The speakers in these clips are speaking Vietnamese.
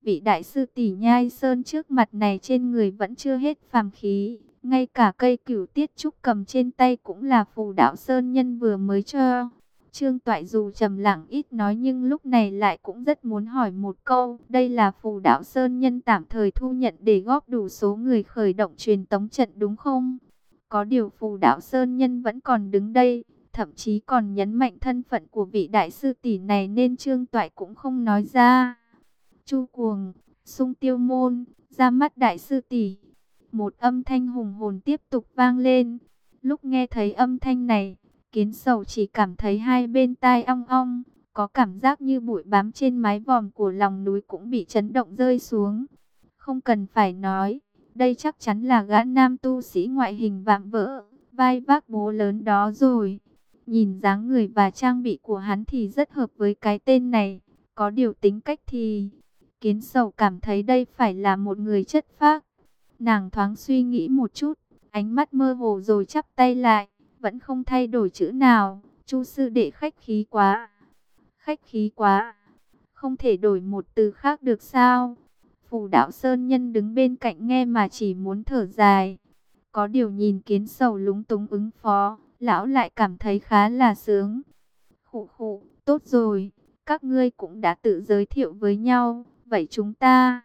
vị đại sư tỷ Nhai Sơn trước mặt này trên người vẫn chưa hết phàm khí. Ngay cả cây cửu tiết trúc cầm trên tay cũng là phù đạo sơn nhân vừa mới cho. Trương Toại dù trầm lặng ít nói nhưng lúc này lại cũng rất muốn hỏi một câu. Đây là phù đạo sơn nhân tạm thời thu nhận để góp đủ số người khởi động truyền tống trận đúng không? Có điều phù đạo sơn nhân vẫn còn đứng đây, thậm chí còn nhấn mạnh thân phận của vị đại sư tỷ này nên Trương Toại cũng không nói ra. Chu Cuồng, Sung Tiêu Môn, ra mắt đại sư tỷ. Một âm thanh hùng hồn tiếp tục vang lên. Lúc nghe thấy âm thanh này, Kiến Sầu chỉ cảm thấy hai bên tai ong ong, có cảm giác như bụi bám trên mái vòm của lòng núi cũng bị chấn động rơi xuống. Không cần phải nói, đây chắc chắn là gã nam tu sĩ ngoại hình vạm vỡ, vai vác bố lớn đó rồi. Nhìn dáng người và trang bị của hắn thì rất hợp với cái tên này, có điều tính cách thì Kiến Sầu cảm thấy đây phải là một người chất phác. Nàng thoáng suy nghĩ một chút, ánh mắt mơ hồ rồi chắp tay lại, vẫn không thay đổi chữ nào. Chu sư đệ khách khí quá. Khách khí quá. Không thể đổi một từ khác được sao? Phù đạo sơn nhân đứng bên cạnh nghe mà chỉ muốn thở dài. Có điều nhìn Kiến Sầu lúng túng ứng phó, lão lại cảm thấy khá là sướng. Khụ khụ, tốt rồi, các ngươi cũng đã tự giới thiệu với nhau, vậy chúng ta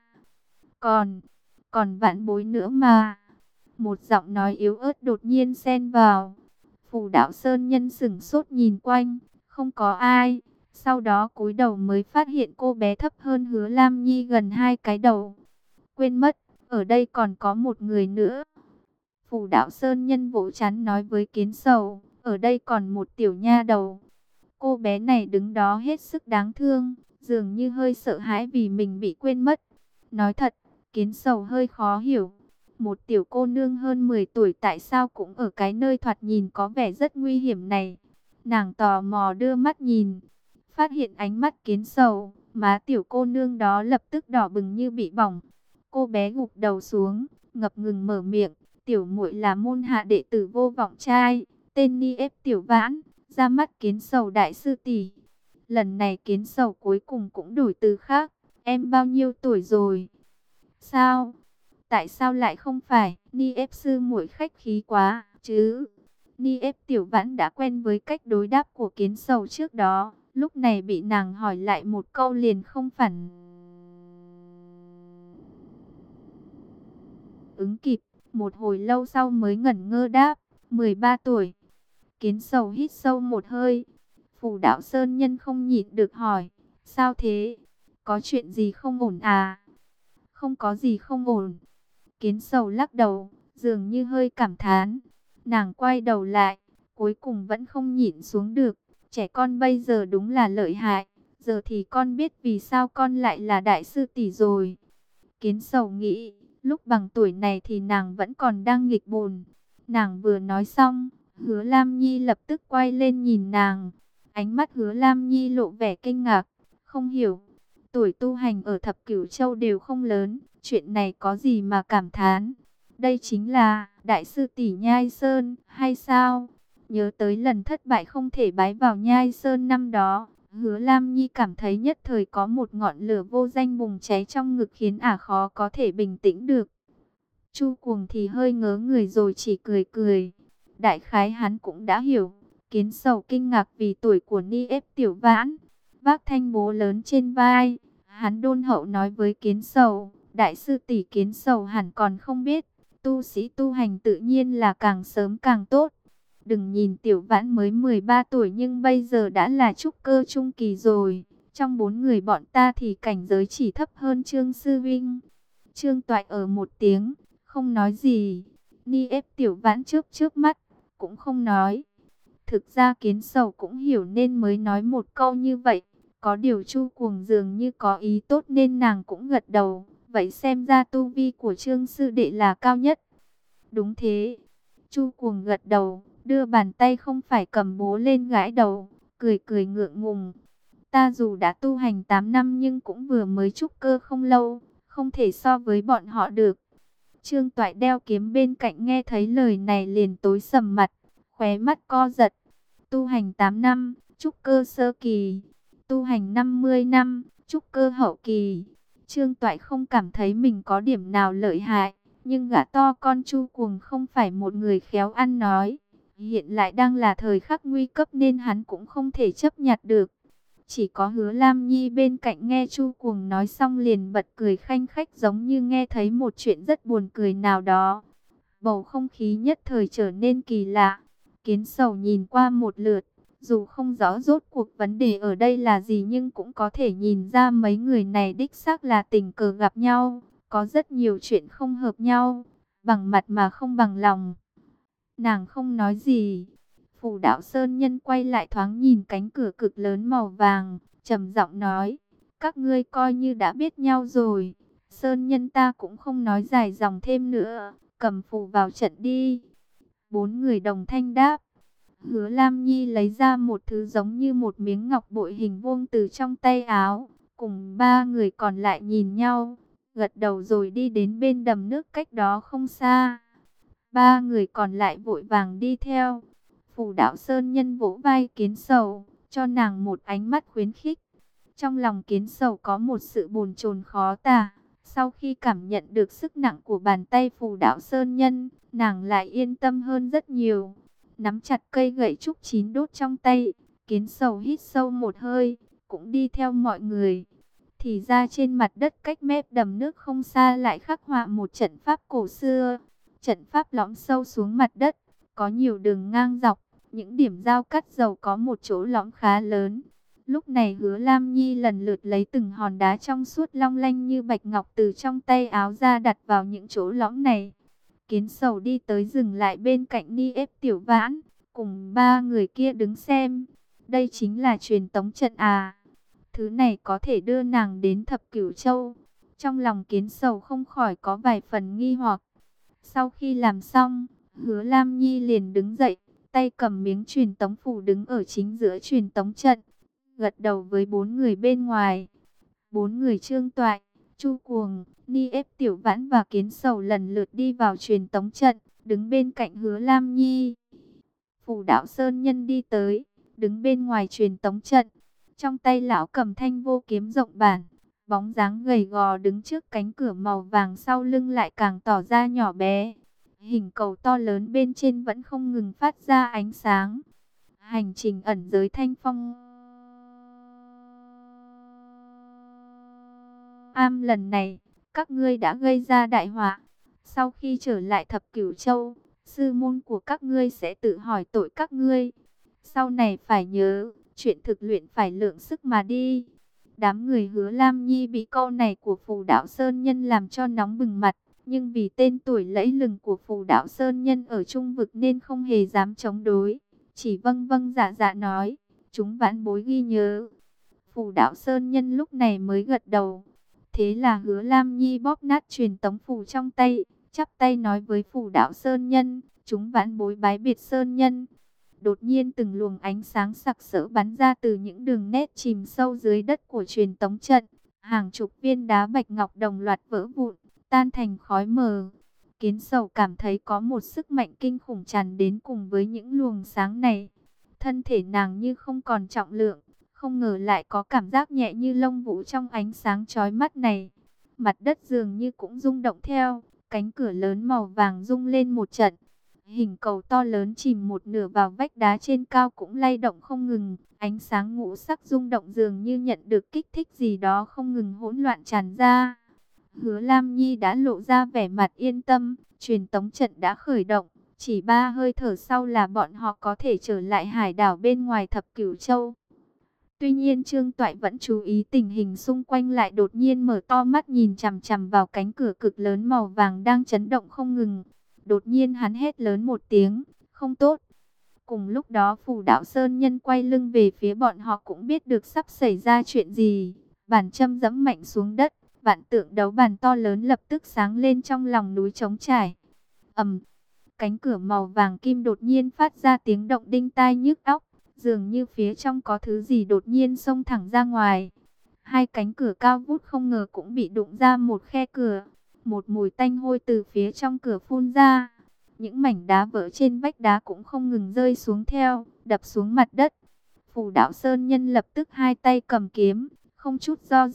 còn vãn bối nữa mà. Một giọng nói yếu ớt đột nhiên xen vào. Phù đạo sơn nhân sững sốt nhìn quanh, không có ai. Sau đó cúi đầu mới phát hiện cô bé thấp hơn Hứa Lam Nhi gần 2 cái đầu. Quên mất, ở đây còn có một người nữa. Phù đạo sơn nhân vỗ trán nói với Kiến Sầu, ở đây còn một tiểu nha đầu. Cô bé này đứng đó hết sức đáng thương, dường như hơi sợ hãi vì mình bị quên mất. Nói thật, Kiến Sầu hơi khó hiểu. Một tiểu cô nương hơn 10 tuổi tại sao cũng ở cái nơi thoạt nhìn có vẻ rất nguy hiểm này. Nàng tò mò đưa mắt nhìn, phát hiện ánh mắt Kiến Sầu, má tiểu cô nương đó lập tức đỏ bừng như bị bỏng. Cô bé gục đầu xuống, ngập ngừng mở miệng, tiểu muội là môn hạ đệ tử Vô Vọng Trai, tên Ni Ép Tiểu Vãn, ra mắt Kiến Sầu đại sư tỷ. Lần này Kiến Sầu cuối cùng cũng đổi từ khác, em bao nhiêu tuổi rồi? Sao? Tại sao lại không phải? Ni Ép sư muội khách khí quá chứ? Ni Ép Tiểu Vãn đã quen với cách đối đáp của Kiến Sầu trước đó, lúc này bị nàng hỏi lại một câu liền không phản ứng kịp, một hồi lâu sau mới ngẩn ngơ đáp, 13 tuổi. Kiến Sầu hít sâu một hơi. Phù đạo sơn nhân không nhịn được hỏi, sao thế? Có chuyện gì không ổn à? Không có gì không ổn. Kiến Sầu lắc đầu, dường như hơi cảm thán. Nàng quay đầu lại, cuối cùng vẫn không nhịn xuống được. Trẻ con bây giờ đúng là lợi hại. Giờ thì con biết vì sao con lại là đại sư tỷ rồi. Kiến Sầu nghĩ, lúc bằng tuổi này thì nàng vẫn còn đang nghịch bồn. Nàng vừa nói xong, Hứa Lam Nhi lập tức quay lên nhìn nàng. Ánh mắt Hứa Lam Nhi lộ vẻ kinh ngạc, không hiểu. Tuổi tu hành ở Thập Cửu Châu đều không lớn, chuyện này có gì mà cảm thán. Đây chính là đại sư tỷ Nhai Sơn hay sao? Nhớ tới lần thất bại không thể bái vào Nhai Sơn năm đó, Hứa Lam Nhi cảm thấy nhất thời có một ngọn lửa vô danh bùng cháy trong ngực khiến ả khó có thể bình tĩnh được. Chu Cuồng thì hơi ngớ người rồi chỉ cười cười. Đại khái hắn cũng đã hiểu. Kiến Sầu kinh ngạc vì tuổi của Ni Ép Tiểu Vãn, vác thanh bố lớn trên vai. Hắn đôn hậu nói với Kiến Sầu, đại sư tỷ Kiến Sầu hẳn còn không biết, tu sĩ tu hành tự nhiên là càng sớm càng tốt. Đừng nhìn Tiểu Vãn mới 13 tuổi nhưng bây giờ đã là trúc cơ trung kỳ rồi. Trong 4 người bọn ta thì cảnh giới chỉ thấp hơn Trương Sư Vinh. Trương Toại ở một tiếng, không nói gì. Ni Ép Tiểu Vãn trước mắt, cũng không nói. Thực ra Kiến Sầu cũng hiểu nên mới nói một câu như vậy. Có điều Chu Cuồng dường như có ý tốt nên nàng cũng gật đầu. Vậy xem ra tu vi của Trương sư đệ là cao nhất. Đúng thế. Chu Cuồng gật đầu, đưa bàn tay không phải cầm bố lên gãi đầu, cười cười ngượng ngùng. Ta dù đã tu hành 8 năm nhưng cũng vừa mới trúc cơ không lâu, không thể so với bọn họ được. Trương Toại đeo kiếm bên cạnh nghe thấy lời này liền tối sầm mặt, khóe mắt co giật. Tu hành 8 năm, trúc cơ sơ kỳ. Tu hành 50 năm, trúc cơ hậu kỳ. Trương Toại không cảm thấy mình có điểm nào lợi hại, nhưng gã to con Chu Cuồng không phải một người khéo ăn nói. Hiện lại đang là thời khắc nguy cấp nên hắn cũng không thể chấp nhặt được. Chỉ có Hứa Lam Nhi bên cạnh nghe Chu Cuồng nói xong liền bật cười khanh khách, giống như nghe thấy một chuyện rất buồn cười nào đó. Bầu không khí nhất thời trở nên kỳ lạ. Kiến Sầu nhìn qua một lượt, dù không rõ rốt cuộc vấn đề ở đây là gì nhưng cũng có thể nhìn ra mấy người này đích xác là tình cờ gặp nhau. Có rất nhiều chuyện không hợp nhau, bằng mặt mà không bằng lòng. Nàng không nói gì. Phù Đạo Sơn Nhân quay lại thoáng nhìn cánh cửa cực lớn màu vàng, trầm giọng nói: các ngươi coi như đã biết nhau rồi. Sơn Nhân ta cũng không nói dài dòng thêm nữa, cầm phù vào trận đi. Bốn người đồng thanh đáp. Hứa Lam Nhi lấy ra một thứ giống như một miếng ngọc bội hình vuông từ trong tay áo, cùng ba người còn lại nhìn nhau, gật đầu rồi đi đến bên đầm nước cách đó không xa. Ba người còn lại vội vàng đi theo. Phù Đạo Sơn Nhân vỗ vai Kiến Sầu, cho nàng một ánh mắt khuyến khích. Trong lòng Kiến Sầu có một sự bồn chồn khó tả. Sau khi cảm nhận được sức nặng của bàn tay Phù Đạo Sơn Nhân, nàng lại yên tâm hơn rất nhiều. Nắm chặt cây gậy trúc chín đốt trong tay, Kiến Sầu hít sâu một hơi, cũng đi theo mọi người. Thì ra trên mặt đất cách mép đầm nước không xa lại khắc họa một trận pháp cổ xưa. Trận pháp lõm sâu xuống mặt đất, có nhiều đường ngang dọc, những điểm giao cắt dầu có một chỗ lõm khá lớn. Lúc này Hứa Lam Nhi lần lượt lấy từng hòn đá trong suốt long lanh như bạch ngọc từ trong tay áo ra đặt vào những chỗ lõm này. Kiến Sầu đi tới dừng lại bên cạnh Ni Ép Tiểu Vãn, cùng ba người kia đứng xem. Đây chính là truyền tống trận à? Thứ này có thể đưa nàng đến Thập Cửu Châu. Trong lòng Kiến Sầu không khỏi có vài phần nghi hoặc. Sau khi làm xong, Hứa Lam Nhi liền đứng dậy, tay cầm miếng truyền tống phù đứng ở chính giữa truyền tống trận, gật đầu với bốn người bên ngoài. Bốn người Trương Toại, Chu Cuồng, Ni Ép Tiểu Vãn và Kiến Sầu lần lượt đi vào truyền tống trận, đứng bên cạnh Hứa Lam Nhi. Phù Đạo Sơn Nhân đi tới, đứng bên ngoài truyền tống trận, trong tay lão cầm thanh vô kiếm rộng bản. Bóng dáng gầy gò đứng trước cánh cửa màu vàng, sau lưng lại càng tỏ ra nhỏ bé. Hình cầu to lớn bên trên vẫn không ngừng phát ra ánh sáng. Hành trình ẩn giới Thanh Phong Am lần này, các ngươi đã gây ra đại họa. Sau khi trở lại Thập Cửu Châu, sư môn của các ngươi sẽ tự hỏi tội các ngươi. Sau này phải nhớ, chuyện thực luyện phải lượng sức mà đi. Đám người Hứa Lam Nhi bị câu này của Phù Đạo Sơn Nhân làm cho nóng bừng mặt. Nhưng vì tên tuổi lẫy lừng của Phù Đạo Sơn Nhân ở Trung Vực nên không hề dám chống đối. Chỉ vâng vâng dạ dạ nói, chúng vãn bối ghi nhớ. Phù Đạo Sơn Nhân lúc này mới gật đầu. Thế là Hứa Lam Nhi bóp nát truyền tống phù trong tay, chắp tay nói với Phù Đạo Sơn Nhân, chúng vãn bối bái biệt Sơn Nhân. Đột nhiên từng luồng ánh sáng sặc sỡ bắn ra từ những đường nét chìm sâu dưới đất của truyền tống trận. Hàng chục viên đá bạch ngọc đồng loạt vỡ vụn, tan thành khói mờ. Kiến Sầu cảm thấy có một sức mạnh kinh khủng tràn đến cùng với những luồng sáng này. Thân thể nàng như không còn trọng lượng, không ngờ lại có cảm giác nhẹ như lông vũ trong ánh sáng chói mắt này. Mặt đất dường như cũng rung động theo, cánh cửa lớn màu vàng rung lên một trận. Hình cầu to lớn chìm một nửa vào vách đá trên cao cũng lay động không ngừng. Ánh sáng ngũ sắc rung động dường như nhận được kích thích gì đó không ngừng hỗn loạn tràn ra. Hứa Lam Nhi đã lộ ra vẻ mặt yên tâm, truyền tống trận đã khởi động. Chỉ 3 hơi thở sau là bọn họ có thể trở lại hải đảo bên ngoài Thập Cửu Châu. Tuy nhiên Trương Toại vẫn chú ý tình hình xung quanh, lại đột nhiên mở to mắt nhìn chằm chằm vào cánh cửa cực lớn màu vàng đang chấn động không ngừng. Đột nhiên hắn hét lớn một tiếng, không tốt. Cùng lúc đó Phù Đạo Sơn Nhân quay lưng về phía bọn họ cũng biết được sắp xảy ra chuyện gì. Bàn châm giẫm mạnh xuống đất, vạn tượng đấu bàn to lớn lập tức sáng lên trong lòng núi trống trải. Ầm, cánh cửa màu vàng kim đột nhiên phát ra tiếng động đinh tai nhức óc, dường như phía trong có thứ gì đột nhiên xông thẳng ra ngoài. Hai cánh cửa cao vút không ngờ cũng bị đụng ra một khe cửa. Một mùi tanh hôi từ phía trong cửa phun ra. Những mảnh đá vỡ trên vách đá cũng không ngừng rơi xuống theo, đập xuống mặt đất. Phù Đạo Sơn Nhân lập tức hai tay cầm kiếm, không chút do dự,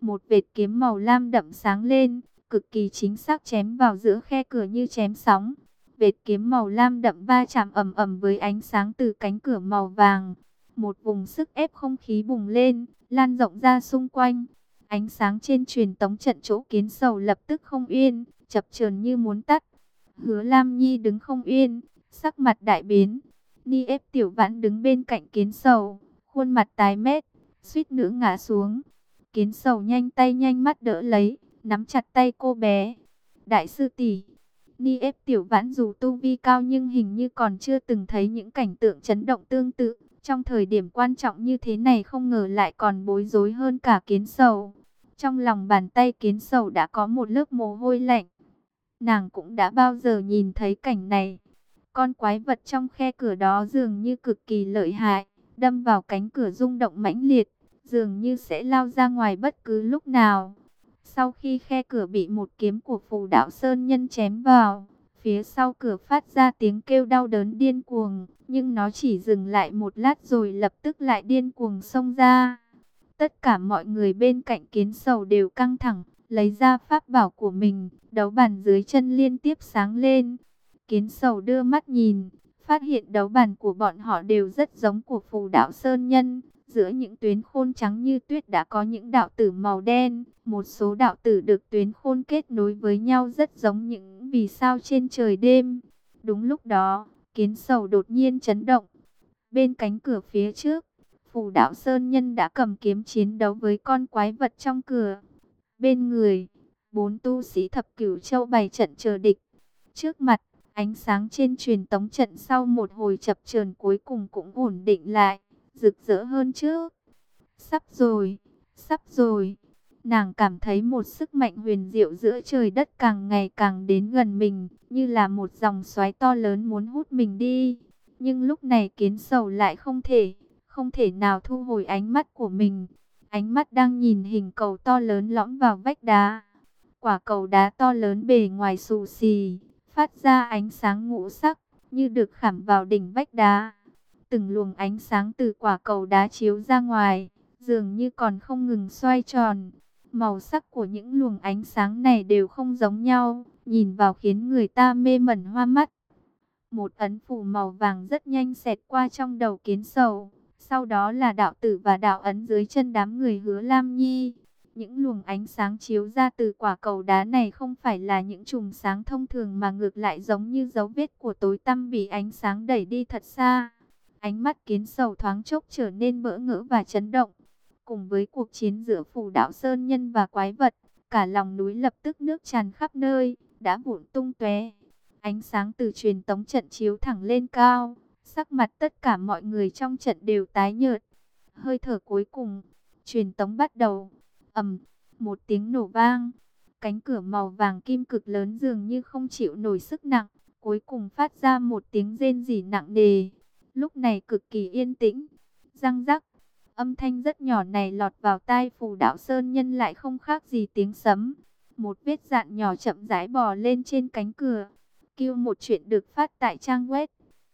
một vệt kiếm màu lam đậm sáng lên, cực kỳ chính xác chém vào giữa khe cửa như chém sóng. Vệt kiếm màu lam đậm va chạm ầm ầm với ánh sáng từ cánh cửa màu vàng. Một vùng sức ép không khí bùng lên, lan rộng ra xung quanh. Ánh sáng trên truyền tống trận chỗ Kiến Sầu lập tức không yên, chập chờn như muốn tắt. Hứa Lam Nhi đứng không yên, sắc mặt đại biến. Ni ép Tiểu Vãn đứng bên cạnh Kiến Sầu, khuôn mặt tái mét, suýt nữa ngã xuống. Kiến Sầu nhanh tay nhanh mắt đỡ lấy, nắm chặt tay cô bé. Đại sư tỷ. Ni ép Tiểu Vãn dù tu vi cao nhưng hình như còn chưa từng thấy những cảnh tượng chấn động tương tự. Trong thời điểm quan trọng như thế này không ngờ lại còn bối rối hơn cả Kiến Sầu. Trong lòng bàn tay Kiến Sầu đã có một lớp mồ hôi lạnh. Nàng cũng đã bao giờ nhìn thấy cảnh này. Con quái vật trong khe cửa đó dường như cực kỳ lợi hại, đâm vào cánh cửa rung động mãnh liệt, dường như sẽ lao ra ngoài bất cứ lúc nào. Sau khi khe cửa bị một kiếm của Phù Đạo Sơn Nhân chém vào, phía sau cửa phát ra tiếng kêu đau đớn điên cuồng, nhưng nó chỉ dừng lại một lát rồi lập tức lại điên cuồng xông ra. Tất cả mọi người bên cạnh Kiến Sầu đều căng thẳng, lấy ra pháp bảo của mình, đấu bàn dưới chân liên tiếp sáng lên. Kiến Sầu đưa mắt nhìn, phát hiện đấu bàn của bọn họ đều rất giống của Phù Đạo Sơn Nhân. Giữa những tuyến khôn trắng như tuyết đã có những đạo tử màu đen, một số đạo tử được tuyến khôn kết nối với nhau rất giống những vì sao trên trời đêm. Đúng lúc đó, Kiến Sầu đột nhiên chấn động. Bên cánh cửa phía trước, Phù Đạo Sơn Nhân đã cầm kiếm chiến đấu với con quái vật trong cửa. Bên người, 4 tu sĩ thập cửu châu bày trận chờ địch. Trước mặt, ánh sáng trên truyền tống trận sau một hồi chập chờn cuối cùng cũng ổn định lại, rực rỡ hơn trước. Sắp rồi, sắp rồi. Nàng cảm thấy một sức mạnh huyền diệu giữa trời đất càng ngày càng đến gần mình, như là một dòng xoáy to lớn muốn hút mình đi. Nhưng lúc này Kiến Sầu lại không thể nào thu hồi ánh mắt của mình. Ánh mắt đang nhìn hình cầu to lớn lõm vào vách đá. Quả cầu đá to lớn bề ngoài xù xì, phát ra ánh sáng ngũ sắc, như được khảm vào đỉnh vách đá. Từng luồng ánh sáng từ quả cầu đá chiếu ra ngoài, dường như còn không ngừng xoay tròn. Màu sắc của những luồng ánh sáng này đều không giống nhau, nhìn vào khiến người ta mê mẩn hoa mắt. Một ấn phù màu vàng rất nhanh xẹt qua trong đầu Kiến Sầu, sau đó là đạo tử và đạo ấn dưới chân đám người Hứa Lam Nhi. Những luồng ánh sáng chiếu ra từ quả cầu đá này không phải là những chùm sáng thông thường mà ngược lại giống như dấu vết của tối tăm bị ánh sáng đẩy đi thật xa. Ánh mắt Kiến Sầu thoáng chốc trở nên bỡ ngỡ và chấn động. Cùng với cuộc chiến giữa Phù Đạo Sơn Nhân và quái vật, cả lòng núi lập tức nước tràn khắp nơi, đá vụn tung tóe. Ánh sáng từ truyền tống trận chiếu thẳng lên cao, sắc mặt tất cả mọi người trong trận đều tái nhợt. Hơi thở cuối cùng, truyền tống bắt đầu. Ầm, một tiếng nổ vang, cánh cửa màu vàng kim cực lớn dường như không chịu nổi sức nặng, cuối cùng phát ra một tiếng rên rỉ nặng nề. Lúc này cực kỳ yên tĩnh. Răng rắc, âm thanh rất nhỏ này lọt vào tai Phù Đạo Sơn Nhân lại không khác gì tiếng sấm. Một vết dạn nhỏ chậm rãi bò lên trên cánh cửa. Kêu một chuyện được phát tại trang web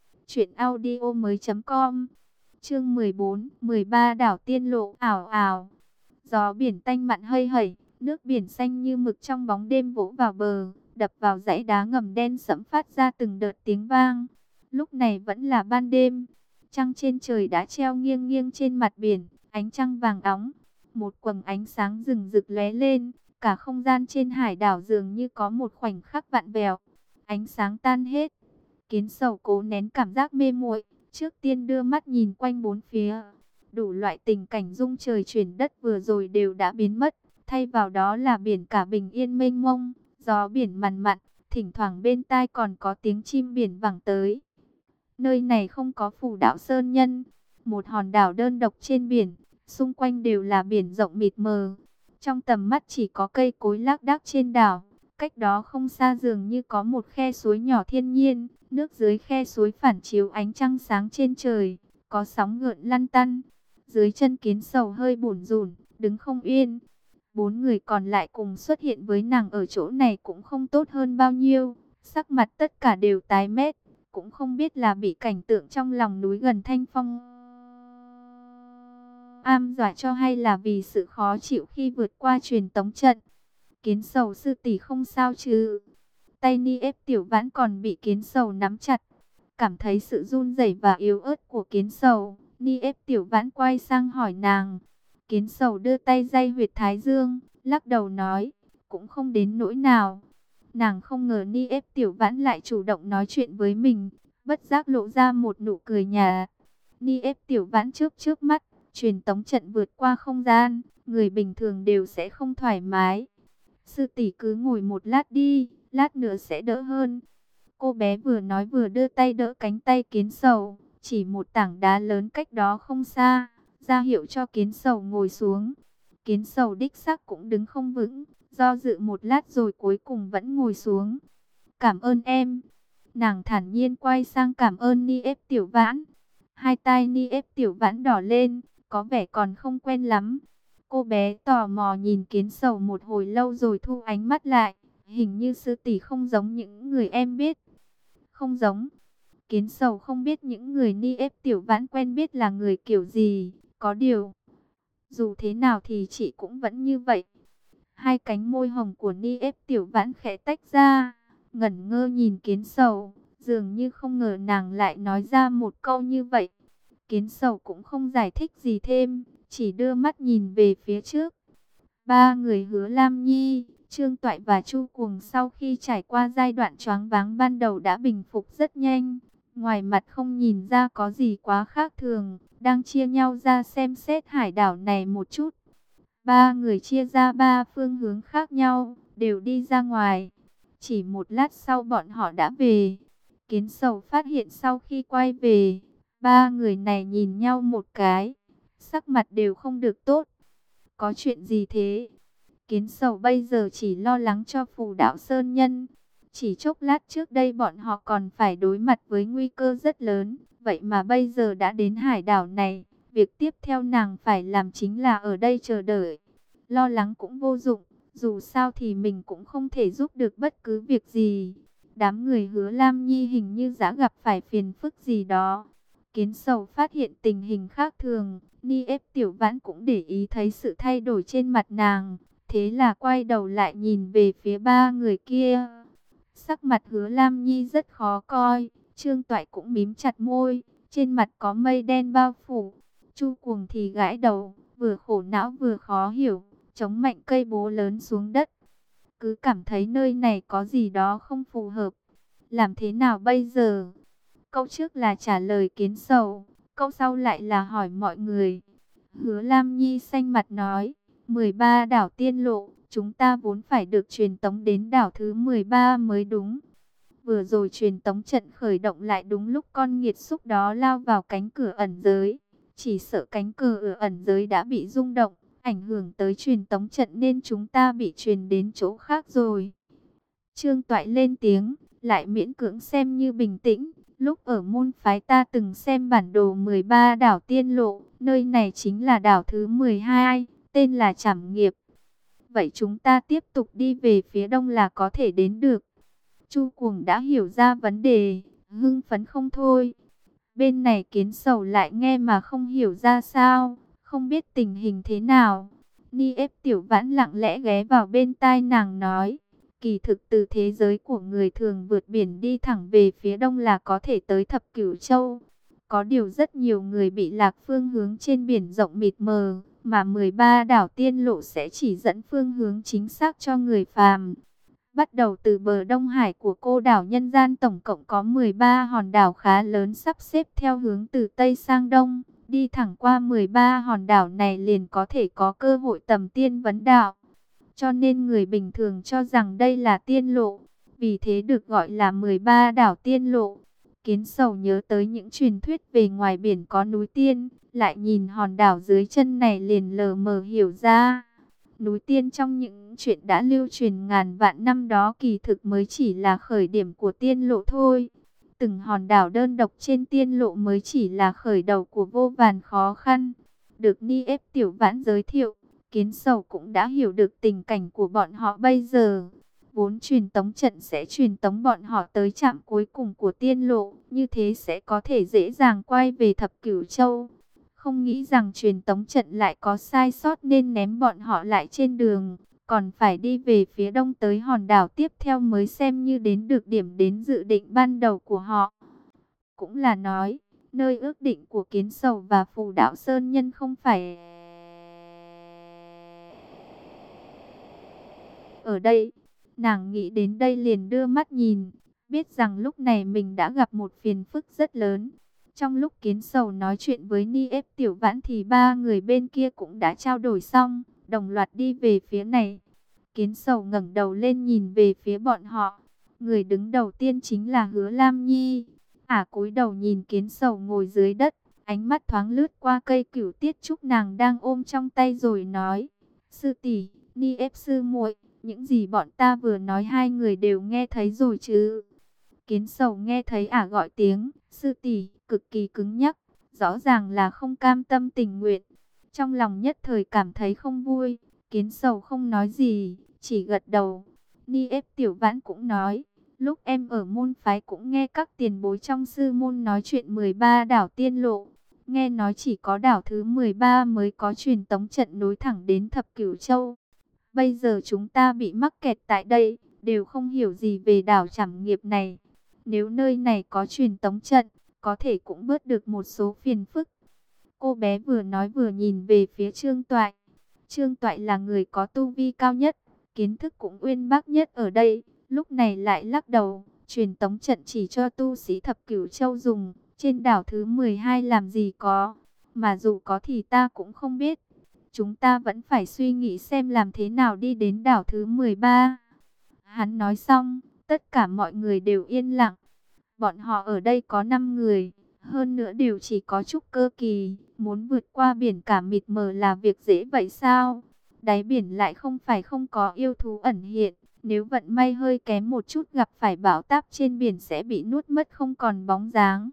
truyệnaudiomoi.com. Chương 14, 13 đảo tiên lộ ảo ảo. Gió biển tanh mặn hơi hẩy, nước biển xanh như mực trong bóng đêm vỗ vào bờ, đập vào dãy đá ngầm đen sẫm phát ra từng đợt tiếng vang. Lúc này vẫn là ban đêm, trăng trên trời đã treo nghiêng nghiêng trên mặt biển, ánh trăng vàng óng, một quầng ánh sáng rừng rực lóe lên, cả không gian trên hải đảo dường như có một khoảnh khắc vặn vẹo. Ánh sáng tan hết, Kiến Sầu cố nén cảm giác mê muội, trước tiên đưa mắt nhìn quanh bốn phía. Đủ loại tình cảnh rung trời chuyển đất vừa rồi đều đã biến mất, thay vào đó là biển cả bình yên mênh mông, gió biển mằn mặn, thỉnh thoảng bên tai còn có tiếng chim biển vẳng tới. Nơi này không có Phù Đạo Sơn Nhân, một hòn đảo đơn độc trên biển, xung quanh đều là biển rộng mịt mờ. Trong tầm mắt chỉ có cây cối lác đác trên đảo, cách đó không xa dường như có một khe suối nhỏ thiên nhiên, nước dưới khe suối phản chiếu ánh trăng sáng trên trời, có sóng gợn lăn tăn. Dưới chân Kiến Sầu hơi bủn rủn, đứng không yên. 4 người còn lại cùng xuất hiện với nàng ở chỗ này cũng không tốt hơn bao nhiêu, sắc mặt tất cả đều tái mét, cũng không biết là bị cảnh tượng trong lòng núi gần Thanh Phong am dọa cho hay là vì sự khó chịu khi vượt qua truyền tống trận? Kiến Sầu sư tỷ không sao chứ? Tay Ni ép Tiểu Vãn còn bị Kiến Sầu nắm chặt. Cảm thấy sự run rẩy và yếu ớt của Kiến Sầu, Ni ép Tiểu Vãn quay sang hỏi nàng. Kiến Sầu đưa tay day huyệt thái dương, lắc đầu nói, cũng không đến nỗi nào. Nàng không ngờ Ni ép Tiểu Vãn lại chủ động nói chuyện với mình, bất giác lộ ra một nụ cười nhạt. Ni ép Tiểu Vãn chớp chớp mắt, truyền tống trận vượt qua không gian, người bình thường đều sẽ không thoải mái. Sư tỷ cứ ngồi một lát đi, lát nữa sẽ đỡ hơn. Cô bé vừa nói vừa đưa tay đỡ cánh tay Kiến Sầu, chỉ một tảng đá lớn cách đó không xa, ra hiệu cho Kiến Sầu ngồi xuống. Kiến Sầu đích xác cũng đứng không vững, do dự một lát rồi cuối cùng vẫn ngồi xuống. Cảm ơn em. Nàng thản nhiên quay sang cảm ơn Ni ép Tiểu Vãn. Hai tay Ni ép Tiểu Vãn đỏ lên, có vẻ còn không quen lắm. Cô bé tò mò nhìn Kiến Sầu một hồi lâu rồi thu ánh mắt lại. Hình như sư tỷ không giống những người em biết. Không giống. Kiến Sầu không biết những người Ni ép Tiểu Vãn quen biết là người kiểu gì. Có điều, dù thế nào thì chị cũng vẫn như vậy. Hai cánh môi hồng của Ni ép Tiểu Vãn khẽ tách ra, ngẩn ngơ nhìn Kiến Sầu, dường như không ngờ nàng lại nói ra một câu như vậy. Kiến Sầu cũng không giải thích gì thêm, chỉ đưa mắt nhìn về phía trước. Ba người Hứa Lam Nhi, Trương Toại và Chu Cuồng sau khi trải qua giai đoạn choáng váng ban đầu đã bình phục rất nhanh. Ngoài mặt không nhìn ra có gì quá khác thường, đang chia nhau ra xem xét hải đảo này một chút. Ba người chia ra ba phương hướng khác nhau, đều đi ra ngoài. Chỉ một lát sau bọn họ đã về. Kiến Sầu phát hiện sau khi quay về, ba người này nhìn nhau một cái, sắc mặt đều không được tốt. Có chuyện gì thế? Kiến Sầu bây giờ chỉ lo lắng cho Phù Đạo Sơn Nhân. Chỉ chốc lát trước đây bọn họ còn phải đối mặt với nguy cơ rất lớn. Vậy mà bây giờ đã đến hải đảo này, việc tiếp theo nàng phải làm chính là ở đây chờ đợi. Lo lắng cũng vô dụng, dù sao thì mình cũng không thể giúp được bất cứ việc gì. Đám người Hứa Lam Nhi hình như đã gặp phải phiền phức gì đó. Kiến Sầu phát hiện tình hình khác thường, Ni ép Tiểu Vãn cũng để ý thấy sự thay đổi trên mặt nàng. Thế là quay đầu lại nhìn về phía ba người kia. Sắc mặt Hứa Lam Nhi rất khó coi, Trương Toại cũng mím chặt môi, trên mặt có mây đen bao phủ. Chu Cuồng thì gãi đầu, vừa khổ não vừa khó hiểu, chống mạnh cây búa lớn xuống đất. Cứ cảm thấy nơi này có gì đó không phù hợp. Làm thế nào bây giờ? Câu trước là trả lời Kiến Sầu, câu sau lại là hỏi mọi người. Hứa Lam Nhi xanh mặt nói, 13 đảo tiên lộ, chúng ta vốn phải được truyền tống đến đảo thứ 13 mới đúng. Vừa rồi truyền tống trận khởi động lại đúng lúc con nghiệt xúc đó lao vào cánh cửa ẩn giới. Chỉ sợ cánh cửa ở ẩn giới đã bị rung động, ảnh hưởng tới truyền tống trận nên chúng ta bị truyền đến chỗ khác rồi. Trương Toại lên tiếng, lại miễn cưỡng xem như bình tĩnh. Lúc ở môn phái ta từng xem bản đồ 13 đảo tiên lộ, nơi này chính là đảo thứ 12, tên là Trảm Nghiệp. Vậy chúng ta tiếp tục đi về phía đông là có thể đến được. Chu Cuồng đã hiểu ra vấn đề, hưng phấn không thôi. Bên này Kiến Sầu lại nghe mà không hiểu ra sao, không biết tình hình thế nào. Ni ép Tiểu Vãn lặng lẽ ghé vào bên tai nàng nói, kỳ thực từ thế giới của người thường vượt biển đi thẳng về phía đông là có thể tới Thập Cửu Châu. Có điều rất nhiều người bị lạc phương hướng trên biển rộng mịt mờ, mà 13 đảo tiên lộ sẽ chỉ dẫn phương hướng chính xác cho người phàm. Bắt đầu từ bờ Đông Hải của cô đảo nhân gian tổng cộng có 13 hòn đảo khá lớn sắp xếp theo hướng từ Tây sang Đông. Đi thẳng qua 13 hòn đảo này liền có thể có cơ hội tầm tiên vấn đạo. Cho nên người bình thường cho rằng đây là tiên lộ, vì thế được gọi là 13 đảo tiên lộ. Kiến Sầu nhớ tới những truyền thuyết về ngoài biển có núi tiên, lại nhìn hòn đảo dưới chân này liền lờ mờ hiểu ra. Núi tiên trong những chuyện đã lưu truyền ngàn vạn năm đó kỳ thực mới chỉ là khởi điểm của tiên lộ thôi. Từng hòn đảo đơn độc trên tiên lộ mới chỉ là khởi đầu của vô vàn khó khăn. Được Ni ép Tiểu Vãn giới thiệu, Kiến Sầu cũng đã hiểu được tình cảnh của bọn họ bây giờ. Vốn truyền tống trận sẽ truyền tống bọn họ tới trạm cuối cùng của tiên lộ, như thế sẽ có thể dễ dàng quay về Thập Cửu Châu. Không nghĩ rằng truyền tống trận lại có sai sót nên ném bọn họ lại trên đường, còn phải đi về phía đông tới hòn đảo tiếp theo mới xem như đến được điểm đến dự định ban đầu của họ. Cũng là nói, nơi ước định của Kiến Sầu và Phù Đạo Sơn Nhân không phải ở đây. Nàng nghĩ đến đây liền đưa mắt nhìn, biết rằng lúc này mình đã gặp một phiền phức rất lớn. Trong lúc Kiến Sầu nói chuyện với Ni Ép Tiểu Vãn thì ba người bên kia cũng đã trao đổi xong, đồng loạt đi về phía này. Kiến Sầu ngẩng đầu lên nhìn về phía bọn họ. Người đứng đầu tiên chính là Hứa Lam Nhi. Cúi đầu nhìn Kiến Sầu ngồi dưới đất, ánh mắt thoáng lướt qua cây cửu tiết trúc nàng đang ôm trong tay rồi nói: "Sư tỷ, Ni Ép sư muội, những gì bọn ta vừa nói hai người đều nghe thấy rồi chứ?" Kiến Sầu nghe thấy gọi tiếng sư tỷ cực kỳ cứng nhắc, rõ ràng là không cam tâm tình nguyện. Trong lòng nhất thời cảm thấy không vui. Kiến Sầu không nói gì, chỉ gật đầu. Ni Ép Tiểu Vãn cũng nói: "Lúc em ở môn phái cũng nghe các tiền bối trong sư môn nói chuyện 13 đảo tiên lộ. Nghe nói chỉ có đảo thứ 13 mới có truyền tống trận nối thẳng đến Thập Cửu Châu. Bây giờ chúng ta bị mắc kẹt tại đây, đều không hiểu gì về đảo Trảm Nghiệp này. Nếu nơi này có truyền tống trận, có thể cũng bớt được một số phiền phức." Cô bé vừa nói vừa nhìn về phía Trương Toại. Trương Toại là người có tu vi cao nhất, kiến thức cũng uyên bác nhất ở đây, lúc này lại lắc đầu: "Truyền tống trận chỉ cho tu sĩ Thập Cửu Châu dùng, trên đảo thứ 12 làm gì có, mà dù có thì ta cũng không biết. Chúng ta vẫn phải suy nghĩ xem làm thế nào đi đến đảo thứ 13. Hắn nói xong, tất cả mọi người đều yên lặng. Bọn họ ở đây có 5 người, hơn nữa đều chỉ có trúc cơ kỳ, muốn vượt qua biển cả mịt mờ là việc dễ vậy sao? Đáy biển lại không phải không có yêu thú ẩn hiện, nếu vận may hơi kém một chút gặp phải bão táp trên biển sẽ bị nuốt mất không còn bóng dáng."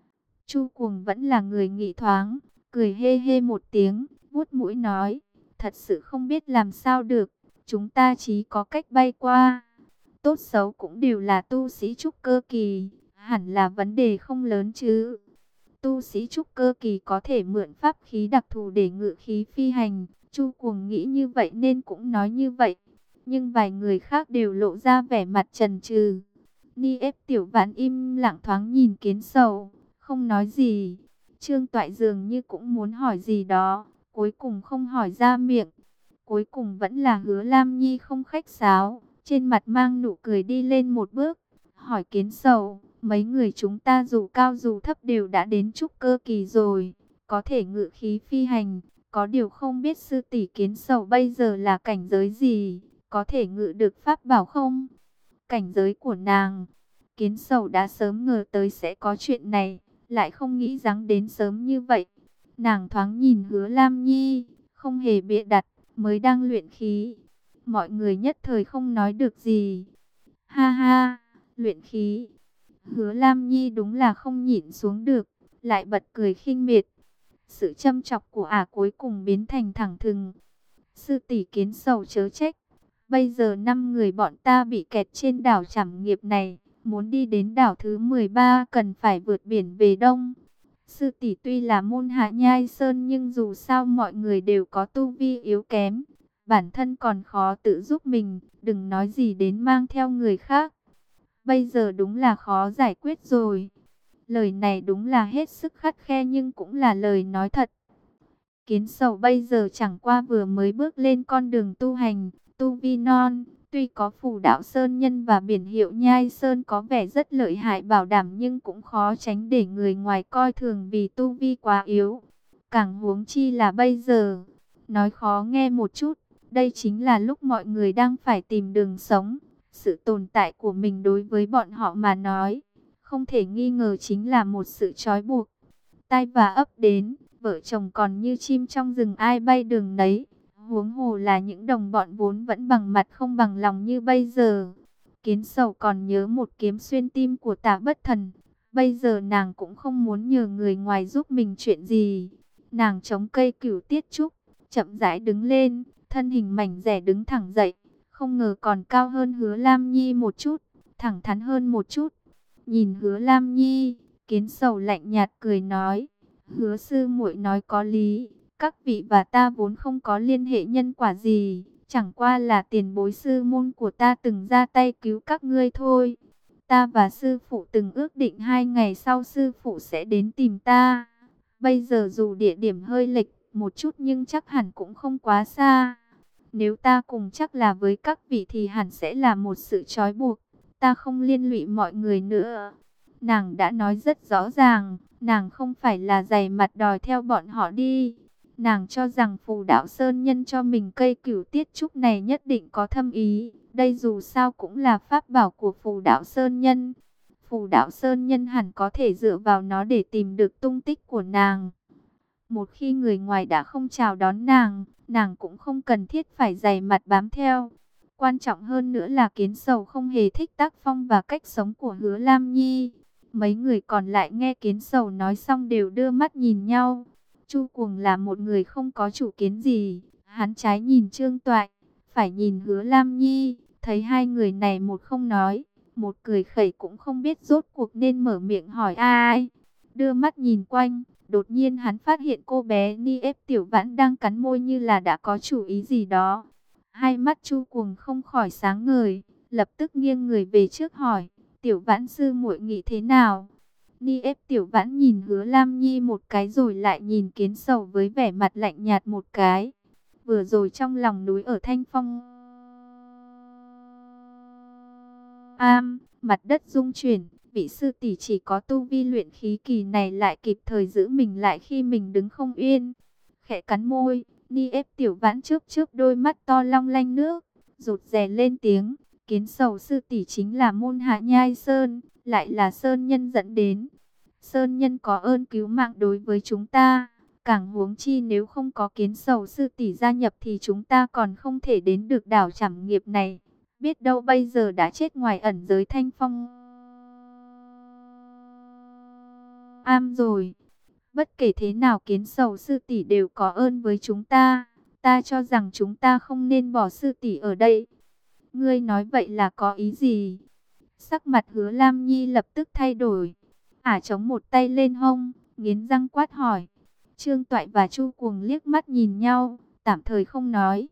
Chu Cuồng vẫn là người nghị thoáng, cười hê hê một tiếng, vuốt mũi nói: "Thật sự không biết làm sao được, chúng ta chỉ có cách bay qua. Tốt xấu cũng đều là tu sĩ trúc cơ kỳ, hẳn là vấn đề không lớn chứ." Tu sĩ trúc cơ kỳ có thể mượn pháp khí đặc thù để ngự khí phi hành. Chu Cuồng nghĩ như vậy nên cũng nói như vậy. Nhưng vài người khác đều lộ ra vẻ mặt chần chừ. Ni Ép Tiểu Vãn im lặng thoáng nhìn Kiến Sầu, không nói gì. Trương Toại dường như cũng muốn hỏi gì đó, cuối cùng không hỏi ra miệng. Cuối cùng vẫn là Hứa Lam Nhi không khách sáo, trên mặt mang nụ cười đi lên một bước, hỏi Kiến Sầu: "Mấy người chúng ta dù cao dù thấp đều đã đến trúc cơ kỳ rồi, có thể ngự khí phi hành, có điều không biết sư tỷ Kiến Sầu bây giờ là cảnh giới gì, có thể ngự được pháp bảo không?" Cảnh giới của nàng, Kiến Sầu đã sớm ngờ tới sẽ có chuyện này, lại không nghĩ rằng đến sớm như vậy. Nàng thoáng nhìn Hứa Lam Nhi, không hề bịa đặt, mới đang luyện khí. Mọi người nhất thời không nói được gì. Ha ha, luyện khí. Hứa Lam Nhi đúng là không nhịn xuống được, lại bật cười khinh miệt. Sự châm chọc của cuối cùng biến thành thẳng thừng. "Sư tỷ Kiến Sầu chớ trách. Bây giờ 5 người bọn ta bị kẹt trên đảo Trảm Nghiệp này, muốn đi đến đảo thứ 13 cần phải vượt biển về đông. Sư tỷ tuy là môn hạ Nhai Sơn nhưng dù sao mọi người đều có tu vi yếu kém, bản thân còn khó tự giúp mình, đừng nói gì đến mang theo người khác. Bây giờ đúng là khó giải quyết rồi." Lời này đúng là hết sức khắt khe nhưng cũng là lời nói thật. Kiến Sầu bây giờ chẳng qua vừa mới bước lên con đường tu hành, tu vi non, tuy có Phù Đạo Sơn Nhân và biển hiệu Nhai Sơn có vẻ rất lợi hại bảo đảm nhưng cũng khó tránh để người ngoài coi thường vì tu vi quá yếu. Càng huống chi là bây giờ, nói khó nghe một chút, đây chính là lúc mọi người đang phải tìm đường sống. Sự tồn tại của mình đối với bọn họ mà nói, không thể nghi ngờ chính là một sự trói buộc. Tai và ấp đến, vợ chồng còn như chim trong rừng ai bay đường nấy. Huống hồ là những đồng bọn vốn vẫn bằng mặt không bằng lòng như bây giờ. Kiến Sầu còn nhớ một kiếm xuyên tim của Tả Bất Thần. Bây giờ nàng cũng không muốn nhờ người ngoài giúp mình chuyện gì. Nàng chống cây cửu tiết trúc, chậm rãi đứng lên, thân hình mảnh dẻ đứng thẳng dậy. Không ngờ còn cao hơn Hứa Lam Nhi một chút, thẳng thắn hơn một chút. Nhìn Hứa Lam Nhi, Kiến Sầu lạnh nhạt cười nói: Hứa sư muội nói có lý, các vị và ta vốn không có liên hệ nhân quả gì, chẳng qua là tiền bối sư môn của ta từng ra tay cứu các ngươi thôi. Ta và sư phụ từng ước định 2 ngày sau sư phụ sẽ đến tìm ta. Bây giờ dù địa điểm hơi lệch một chút nhưng chắc hẳn cũng không quá xa. Nếu ta cùng chắc là với các vị thì hẳn sẽ là một sự trói buộc. Ta không liên lụy mọi người nữa. Nàng đã nói rất rõ ràng, nàng không phải là dày mặt đòi theo bọn họ đi. Nàng cho rằng phù đạo sơn nhân cho mình cây cửu tiết trúc này nhất định có thâm ý. Đây dù sao cũng là pháp bảo của phù đạo sơn nhân. Phù đạo sơn nhân hẳn có thể dựa vào nó để tìm được tung tích của nàng. Một khi người ngoài đã không chào đón nàng cũng không cần thiết phải dày mặt bám theo. Quan trọng hơn nữa là Kiến Sầu không hề thích tác phong và cách sống của Hứa Lam Nhi. Mấy người còn lại nghe Kiến Sầu nói xong đều đưa mắt nhìn nhau. Chu Cuồng là một người không có chủ kiến gì. Hắn trái nhìn Trương Toại, phải nhìn Hứa Lam Nhi. Thấy hai người này một không nói, một cười khẩy cũng không biết rốt cuộc nên mở miệng hỏi ai. Đưa mắt nhìn quanh, đột nhiên hắn phát hiện cô bé Ni ép Tiểu Vãn đang cắn môi như là đã có chủ ý gì đó. Hai mắt Chu Cuồng không khỏi sáng ngời, lập tức nghiêng người về trước hỏi, Tiểu Vãn sư muội nghĩ thế nào? Ni ép Tiểu Vãn nhìn Hứa Lam Nhi một cái rồi lại nhìn Kiến Sầu với vẻ mặt lạnh nhạt một cái. Vừa rồi trong lòng núi ở Thanh Phong mặt đất rung chuyển, vị sư tỷ chỉ có tu vi luyện khí kỳ này lại kịp thời giữ mình lại khi mình đứng không yên. Khẽ cắn môi, Ni ép Tiểu Vãn trước đôi mắt to long lanh nước, rụt rè lên tiếng, Kiến Sầu sư tỷ chính là môn hạ Nhai Sơn, lại là Sơn nhân dẫn đến. Sơn nhân có ơn cứu mạng đối với chúng ta, càng huống chi nếu không có Kiến Sầu sư tỷ gia nhập thì chúng ta còn không thể đến được đảo Trảm Nghiệp này. Biết đâu bây giờ đã chết ngoài ẩn giới Thanh Phong rồi. Bất kể thế nào Kiến Sầu sư tỷ đều có ơn với chúng ta. Ta cho rằng chúng ta không nên bỏ sư tỷ ở đây. Ngươi nói vậy là có ý gì? Sắc mặt Hứa Lam Nhi lập tức thay đổi. Ả chống một tay lên hông, nghiến răng quát hỏi. Trương Toại và Chu Cuồng liếc mắt nhìn nhau, tạm thời không nói.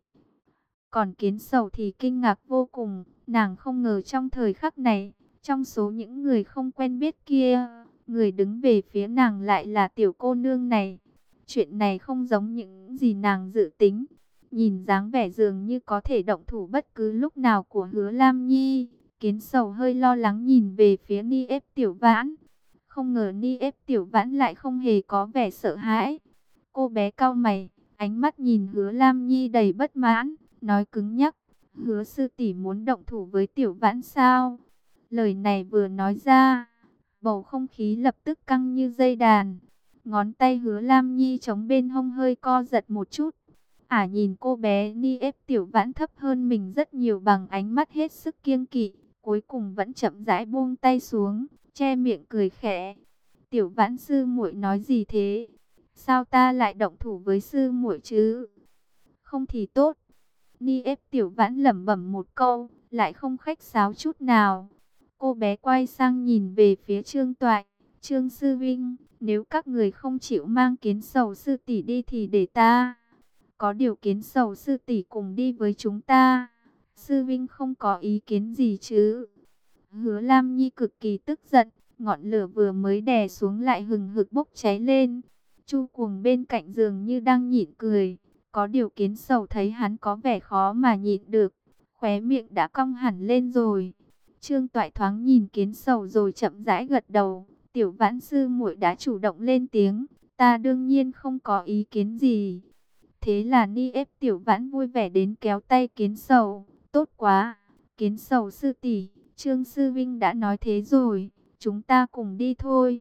Còn Kiến Sầu thì kinh ngạc vô cùng, nàng không ngờ trong thời khắc này, trong số những người không quen biết kia, người đứng về phía nàng lại là tiểu cô nương này. Chuyện này không giống những gì nàng dự tính. Nhìn dáng vẻ dường như có thể động thủ bất cứ lúc nào của Hứa Lam Nhi. Kiến Sầu hơi lo lắng nhìn về phía Ni ép Tiểu Vãn. Không ngờ Ni ép Tiểu Vãn lại không hề có vẻ sợ hãi. Cô bé cau mày, ánh mắt nhìn Hứa Lam Nhi đầy bất mãn, nói cứng nhắc. Hứa sư tỷ muốn động thủ với Tiểu Vãn sao? Lời này vừa nói ra, bầu không khí lập tức căng như dây đàn. Ngón tay Hứa Lam Nhi chống bên hông hơi co giật một chút. Ả nhìn cô bé Ni ép Tiểu Vãn thấp hơn mình rất nhiều bằng ánh mắt hết sức kiêng kỵ. Cuối cùng vẫn chậm rãi buông tay xuống, che miệng cười khẽ. Tiểu Vãn sư muội nói gì thế? Sao ta lại động thủ với sư muội chứ? Không thì tốt. Ni ép Tiểu Vãn lẩm bẩm một câu, lại không khách sáo chút nào. Cô bé quay sang nhìn về phía Trương Toại. Trương sư vinh, nếu các người không chịu mang Kiến Sầu sư tỷ đi thì để ta. Có điều Kiến Sầu sư tỷ cùng đi với chúng ta. Sư vinh không có ý kiến gì chứ? Hứa Lam Nhi cực kỳ tức giận, ngọn lửa vừa mới đè xuống lại hừng hực bốc cháy lên. Chu Cuồng bên cạnh giường như đang nhịn cười. Có điều Kiến Sầu thấy hắn có vẻ khó mà nhịn được, khóe miệng đã cong hẳn lên rồi. Trương Toại thoáng nhìn Kiến Sầu rồi chậm rãi gật đầu. Tiểu Vãn sư muội đã chủ động lên tiếng, ta đương nhiên không có ý kiến gì. Thế là Ni ép Tiểu Vãn vui vẻ đến kéo tay Kiến Sầu. Tốt quá, Kiến Sầu sư tỷ, Trương sư vinh đã nói thế rồi, chúng ta cùng đi thôi.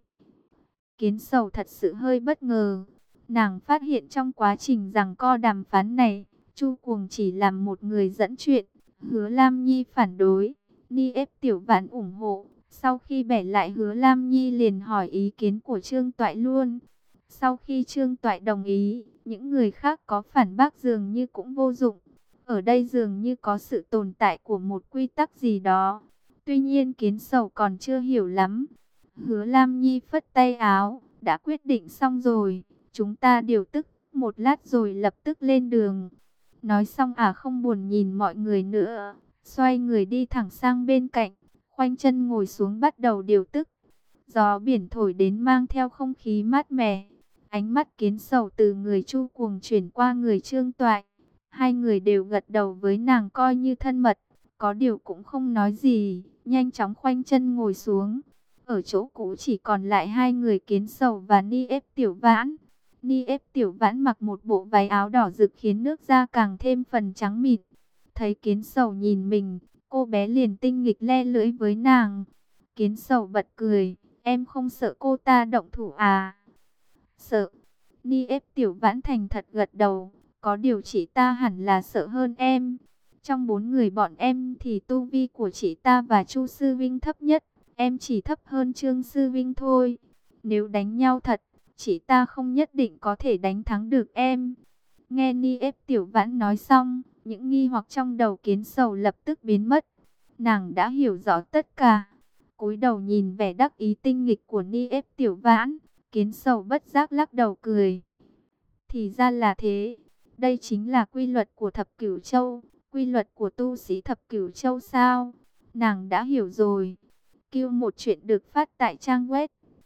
Kiến Sầu thật sự hơi bất ngờ. Nàng phát hiện trong quá trình giằng co đàm phán này, Chu Cuồng chỉ làm một người dẫn chuyện. Hứa Lam Nhi phản đối, Ni ép Tiểu Vãn ủng hộ. Sau khi bẻ lại Hứa Lam Nhi liền hỏi ý kiến của Trương Toại luôn. Sau khi Trương Toại đồng ý, những người khác có phản bác dường như cũng vô dụng. Ở đây dường như có sự tồn tại của một quy tắc gì đó. Tuy nhiên Kiến Sầu còn chưa hiểu lắm. Hứa Lam Nhi phất tay áo, đã quyết định xong rồi, chúng ta điều tức, một lát rồi lập tức lên đường. Nói xong không buồn nhìn mọi người nữa, xoay người đi thẳng sang bên cạnh, khoanh chân ngồi xuống bắt đầu điều tức. Gió biển thổi đến mang theo không khí mát mẻ. Ánh mắt Kiến Sầu từ người Chu Cuồng chuyển qua người Trương Toại. Hai người đều gật đầu với nàng coi như thân mật, có điều cũng không nói gì, nhanh chóng khoanh chân ngồi xuống. Ở chỗ cũ chỉ còn lại hai người Kiến Sầu và Ni Ép Tiểu Vãn. Ni Ép Tiểu Vãn mặc một bộ váy áo đỏ rực khiến nước da càng thêm phần trắng mịn. Thấy Kiến Sầu nhìn mình, cô bé liền tinh nghịch le lưỡi với nàng. Kiến Sầu bật cười, em không sợ cô ta động thủ à? Sợ. Ni Ép Tiểu Vãn thành thật gật đầu, có điều chị ta hẳn là sợ hơn em. Trong bốn người bọn em thì tu vi của chị ta và Chu Sư Vinh thấp nhất, em chỉ thấp hơn Trương Sư Vinh thôi. Nếu đánh nhau thật, chị ta không nhất định có thể đánh thắng được em. Nghe Ni Ép Tiểu Vãn nói xong, những nghi hoặc trong đầu Kiến Sầu lập tức biến mất. Nàng đã hiểu rõ tất cả. Cúi đầu nhìn vẻ đắc ý tinh nghịch của Ni Ép Tiểu Vãn, Kiến Sầu bất giác lắc đầu cười. Thì ra là thế, đây chính là quy luật của Thập Cửu Châu, quy luật của tu sĩ Thập Cửu Châu sao? Nàng đã hiểu rồi. Kêu một chuyện được phát tại trang web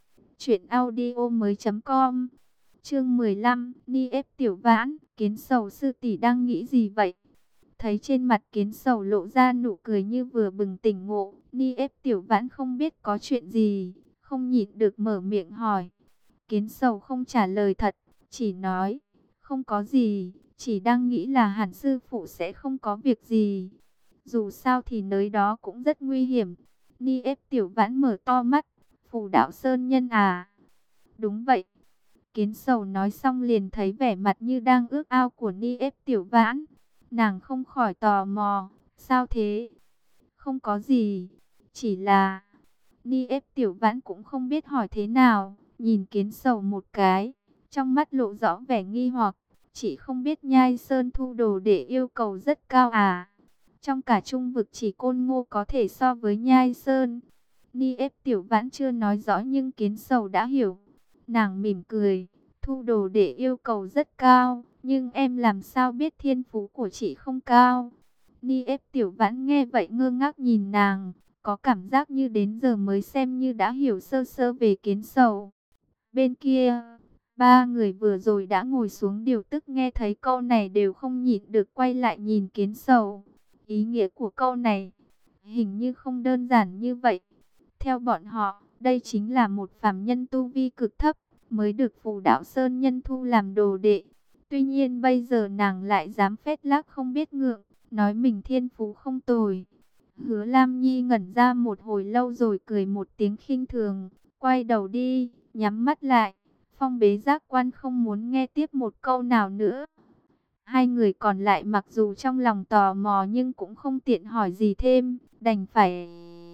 truyệnaudiomoi.com. Chương 15, Ni Ép Tiểu Vãn, Kiến Sầu sư tỷ đang nghĩ gì vậy? Thấy trên mặt Kiến Sầu lộ ra nụ cười như vừa bừng tỉnh ngộ, Ni Ép Tiểu Vãn không biết có chuyện gì, không nhịn được mở miệng hỏi. Kiến Sầu không trả lời thật, chỉ nói, không có gì, chỉ đang nghĩ là hẳn sư phụ sẽ không có việc gì. Dù sao thì nơi đó cũng rất nguy hiểm. Ni Ép Tiểu Vãn mở to mắt, Phù Đạo Sơn Nhân à? Đúng vậy. Kiến Sầu nói xong liền thấy vẻ mặt như đang ước ao của Ni Ép Tiểu Vãn. Nàng không khỏi tò mò, sao thế? Không có gì, chỉ là... Ni Ép Tiểu Vãn cũng không biết hỏi thế nào, nhìn Kiến Sầu một cái, trong mắt lộ rõ vẻ nghi hoặc, chỉ không biết Nhai Sơn thu đồ để yêu cầu rất cao à? Trong cả trung vực chỉ Côn Ngô có thể so với Nhai Sơn. Ni Ép Tiểu Vãn chưa nói rõ nhưng Kiến Sầu đã hiểu. Nàng mỉm cười, thu đồ để yêu cầu rất cao, nhưng em làm sao biết thiên phú của chị không cao? Ni Ép Tiểu Vãn nghe vậy ngơ ngác nhìn nàng, có cảm giác như đến giờ mới xem như đã hiểu sơ sơ về Kiến Sầu. Bên kia, ba người vừa rồi đã ngồi xuống điều tức nghe thấy câu này đều không nhịn được quay lại nhìn Kiến Sầu. Ý nghĩa của câu này hình như không đơn giản như vậy. Theo bọn họ, đây chính là một phàm nhân tu vi cực thấp, mới được Phù Đạo Sơn Nhân thu làm đồ đệ. Tuy nhiên bây giờ nàng lại dám phét lác không biết ngượng, nói mình thiên phú không tồi. Hứa Lam Nhi ngẩn ra một hồi lâu rồi cười một tiếng khinh thường, quay đầu đi, nhắm mắt lại. Phong Bế Giác Quan không muốn nghe tiếp một câu nào nữa. Hai người còn lại mặc dù trong lòng tò mò nhưng cũng không tiện hỏi gì thêm, đành phải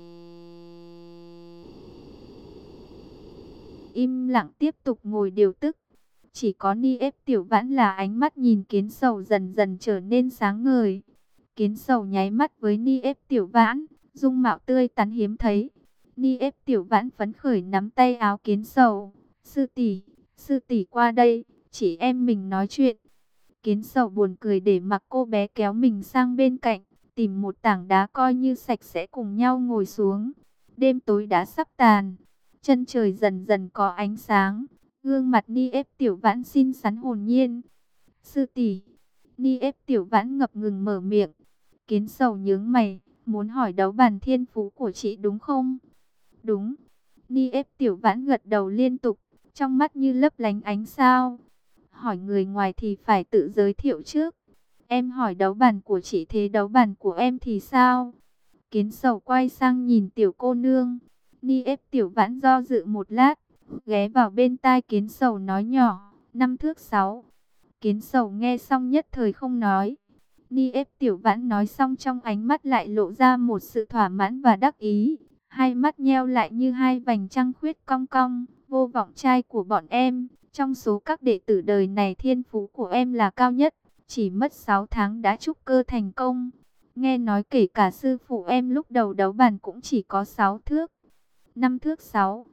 im lặng tiếp tục ngồi điều tức. Chỉ có Ni Ép Tiểu Vãn là ánh mắt nhìn Kiến Sầu dần dần trở nên sáng ngời. Kiến Sầu nháy mắt với Ni Ép Tiểu Vãn, dung mạo tươi tắn hiếm thấy. Ni Ép Tiểu Vãn phấn khởi nắm tay áo Kiến Sầu. Sư tỷ qua đây, chỉ em mình nói chuyện. Kiến Sầu buồn cười để mặc cô bé kéo mình sang bên cạnh, tìm một tảng đá coi như sạch sẽ cùng nhau ngồi xuống. Đêm tối đã sắp tàn, chân trời dần dần có ánh sáng. Gương mặt Ni Ép Tiểu Vãn xinh xắn hồn nhiên. Sư tỷ. Ni Ép Tiểu Vãn ngập ngừng mở miệng. Kiến Sầu nhướng mày, muốn hỏi đấu bàn thiên phú của chị đúng không? Đúng. Ni Ép Tiểu Vãn gật đầu liên tục, trong mắt như lấp lánh ánh sao. Hỏi người ngoài thì phải tự giới thiệu trước. Em hỏi đấu bàn của chị, thế đấu bàn của em thì sao? Kiến Sầu quay sang nhìn tiểu cô nương. Ni Ép Tiểu Vãn do dự một lát, ghé vào bên tai Kiến Sầu nói nhỏ, 5 thước 6. Kiến Sầu nghe xong nhất thời không nói. Ni Ép Tiểu Vãn nói xong trong ánh mắt lại lộ ra một sự thỏa mãn và đắc ý. Hai mắt nheo lại như hai vành trăng khuyết cong cong. Vô Vọng trai của bọn em, trong số các đệ tử đời này thiên phú của em là cao nhất. Chỉ mất 6 tháng đã trúc cơ thành công. Nghe nói kể cả sư phụ em lúc đầu đấu bàn cũng chỉ có 6 thước. 5 thước 6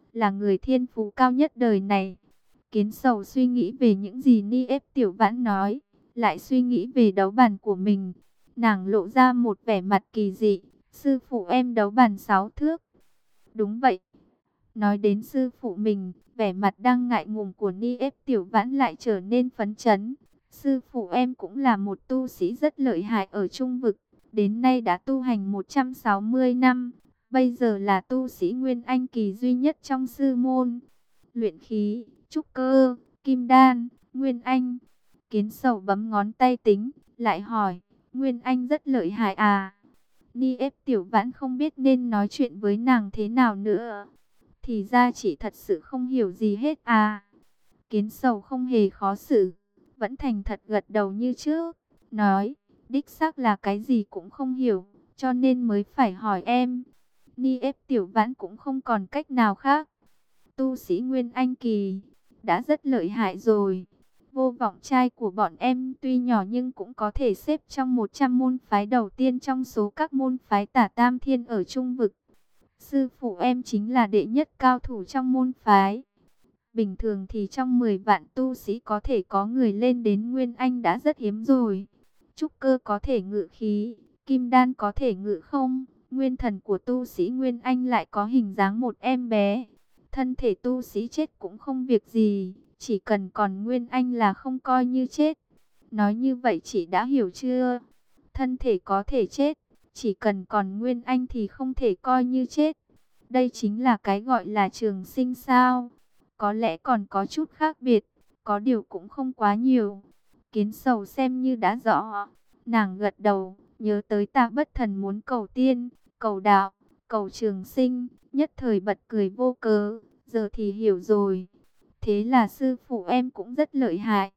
là người thiên phú cao nhất đời này. Kiến Sầu suy nghĩ về những gì Ni ép Tiểu Vãn nói, lại suy nghĩ về đấu bàn của mình. Nàng lộ ra một vẻ mặt kỳ dị. Sư phụ em đấu bàn 6 thước. Đúng vậy. Nói đến sư phụ mình, vẻ mặt đang ngại ngùng của Ni ép Tiểu Vãn lại trở nên phấn chấn. Sư phụ em cũng là một tu sĩ rất lợi hại ở Trung Vực. Đến nay đã tu hành 160 năm. Bây giờ là tu sĩ Nguyên Anh kỳ duy nhất trong sư môn. Luyện khí, trúc cơ, kim đan, Nguyên Anh. Kiến Sầu bấm ngón tay tính, lại hỏi, Nguyên Anh rất lợi hại à? Ni ép Tiểu Vãn không biết nên nói chuyện với nàng thế nào nữa. Thì ra chị thật sự không hiểu gì hết à? Kiến Sầu không hề khó xử, vẫn thành thật gật đầu như trước, nói, đích xác là cái gì cũng không hiểu, cho nên mới phải hỏi em. Ni ép Tiểu Vãn cũng không còn cách nào khác. Tu sĩ Nguyên Anh kỳ đã rất lợi hại rồi. Vô Vọng trai của bọn em tuy nhỏ nhưng cũng có thể xếp trong 100 môn phái đầu tiên trong số các môn phái Tả Tam Thiên ở Trung Vực. Sư phụ em chính là đệ nhất cao thủ trong môn phái. Bình thường thì trong 10 vạn tu sĩ có thể có người lên đến Nguyên Anh đã rất hiếm rồi. Trúc cơ có thể ngự khí, kim đan có thể ngự không, nguyên thần của tu sĩ Nguyên Anh lại có hình dáng một em bé. Thân thể tu sĩ chết cũng không việc gì, chỉ cần còn Nguyên Anh là không coi như chết. Nói như vậy chị đã hiểu chưa? Thân thể có thể chết, chỉ cần còn Nguyên Anh thì không thể coi như chết. Đây chính là cái gọi là trường sinh sao? Có lẽ còn có chút khác biệt, có điều cũng không quá nhiều. Kiến Sầu xem như đã rõ. Nàng gật đầu, nhớ tới Ta Bất Thần muốn cầu tiên, cầu đạo, cầu trường sinh, nhất thời bật cười vô cớ, giờ thì hiểu rồi. Thế là sư phụ em cũng rất lợi hại.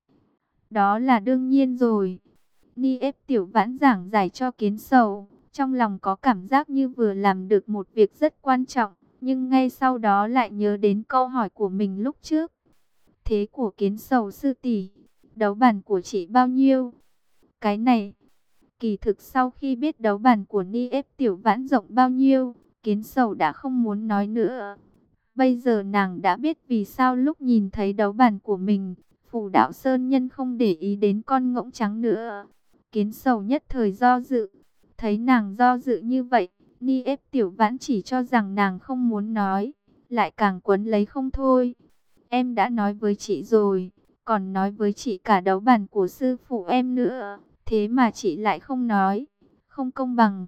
Đó là đương nhiên rồi. Ni ép Tiểu Vãn giảng giải cho Kiến Sầu, trong lòng có cảm giác như vừa làm được một việc rất quan trọng, nhưng ngay sau đó lại nhớ đến câu hỏi của mình lúc trước. Thế của Kiến Sầu sư tỷ, đấu bàn của chị bao nhiêu? Cái này, kỳ thực sau khi biết đấu bàn của Ni ép Tiểu Vãn rộng bao nhiêu, Kiến Sầu đã không muốn nói nữa. Bây giờ nàng đã biết vì sao lúc nhìn thấy đấu bàn của mình, Phù Đạo Sơn Nhân không để ý đến con ngỗng trắng nữa. Kiến Sầu nhất thời do dự. Thấy nàng do dự như vậy, Ni ép Tiểu Vãn chỉ cho rằng nàng không muốn nói, lại càng quấn lấy không thôi. Em đã nói với chị rồi, còn nói với chị cả đấu bàn của sư phụ em nữa, thế mà chị lại không nói, không công bằng.